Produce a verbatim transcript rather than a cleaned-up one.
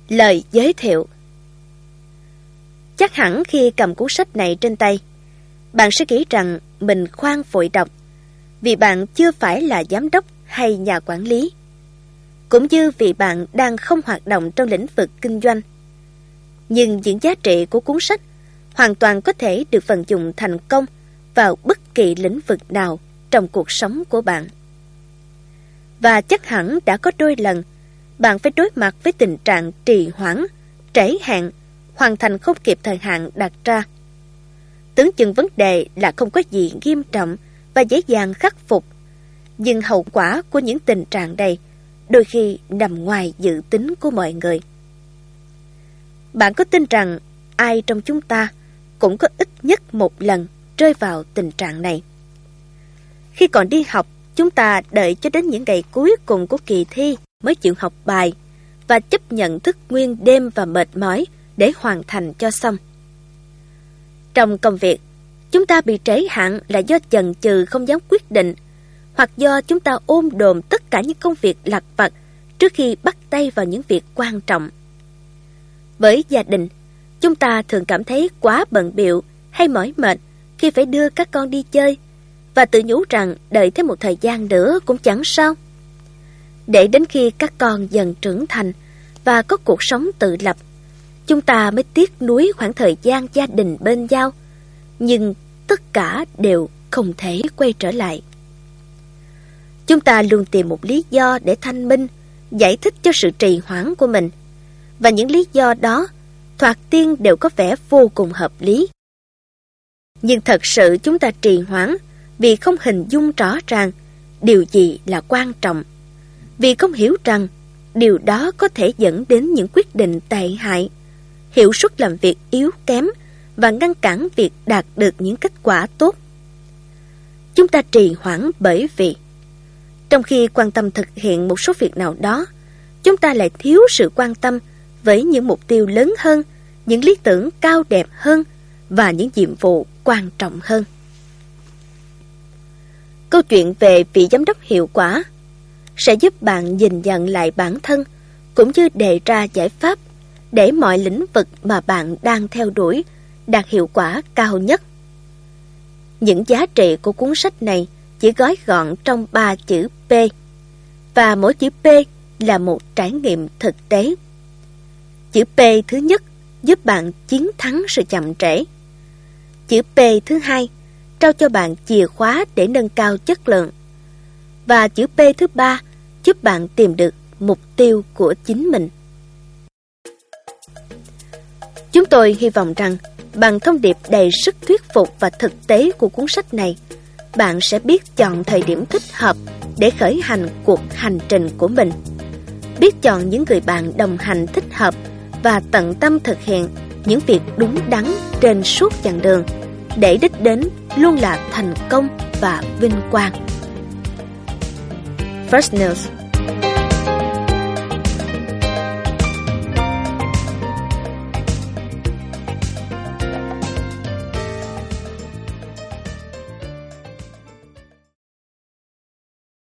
Lời giới thiệu. Chắc hẳn khi cầm cuốn sách này trên tay, bạn sẽ nghĩ rằng mình khoan vội đọc, vì bạn chưa phải là giám đốc hay nhà quản lý, cũng như vì bạn đang không hoạt động trong lĩnh vực kinh doanh. Nhưng những giá trị của cuốn sách hoàn toàn có thể được vận dụng thành công vào bất kỳ lĩnh vực nào trong cuộc sống của bạn. Và chắc hẳn đã có đôi lần bạn phải đối mặt với tình trạng trì hoãn, trễ hạn, hoàn thành không kịp thời hạn đặt ra. Tưởng chừng vấn đề là không có gì nghiêm trọng và dễ dàng khắc phục, nhưng hậu quả của những tình trạng này đôi khi nằm ngoài dự tính của mọi người. Bạn có tin rằng ai trong chúng ta cũng có ít nhất một lần rơi vào tình trạng này? Khi còn đi học, chúng ta đợi cho đến những ngày cuối cùng của kỳ thi mới chịu học bài và chấp nhận thức nguyên đêm và mệt mỏi để hoàn thành cho xong. Trong công việc, chúng ta bị trễ hạn là do chần chừ không dám quyết định, hoặc do chúng ta ôm đồm tất cả những công việc lặt vặt trước khi bắt tay vào những việc quan trọng. Với gia đình, chúng ta thường cảm thấy quá bận bịu hay mỏi mệt khi phải đưa các con đi chơi, và tự nhủ rằng đợi thêm một thời gian nữa cũng chẳng sao. Để đến khi các con dần trưởng thành và có cuộc sống tự lập, chúng ta mới tiếc nuối khoảng thời gian gia đình bên nhau, nhưng tất cả đều không thể quay trở lại. Chúng ta luôn tìm một lý do để thanh minh, giải thích cho sự trì hoãn của mình, và những lý do đó thoạt tiên đều có vẻ vô cùng hợp lý. Nhưng thật sự chúng ta trì hoãn vì không hình dung rõ ràng điều gì là quan trọng, vì không hiểu rằng điều đó có thể dẫn đến những quyết định tệ hại, hiệu suất làm việc yếu kém và ngăn cản việc đạt được những kết quả tốt. Chúng ta trì hoãn bởi vì trong khi quan tâm thực hiện một số việc nào đó, chúng ta lại thiếu sự quan tâm với những mục tiêu lớn hơn, những lý tưởng cao đẹp hơn và những nhiệm vụ quan trọng hơn. Câu chuyện về vị giám đốc hiệu quả sẽ giúp bạn nhìn nhận lại bản thân, cũng như đề ra giải pháp để mọi lĩnh vực mà bạn đang theo đuổi đạt hiệu quả cao nhất. Những giá trị của cuốn sách này chỉ gói gọn trong ba chữ P, và mỗi chữ P là một trải nghiệm thực tế. Chữ P thứ nhất giúp bạn chiến thắng sự chậm trễ. Chữ P thứ hai trao cho bạn chìa khóa để nâng cao chất lượng. Và chữ P thứ ba giúp bạn tìm được mục tiêu của chính mình. Chúng tôi hy vọng rằng bằng thông điệp đầy sức thuyết phục và thực tế của cuốn sách này, bạn sẽ biết chọn thời điểm thích hợp để khởi hành cuộc hành trình của mình, biết chọn những người bạn đồng hành thích hợp và tận tâm thực hiện những việc đúng đắn trên suốt chặng đường, để đích đến luôn là thành công và vinh quang. First News.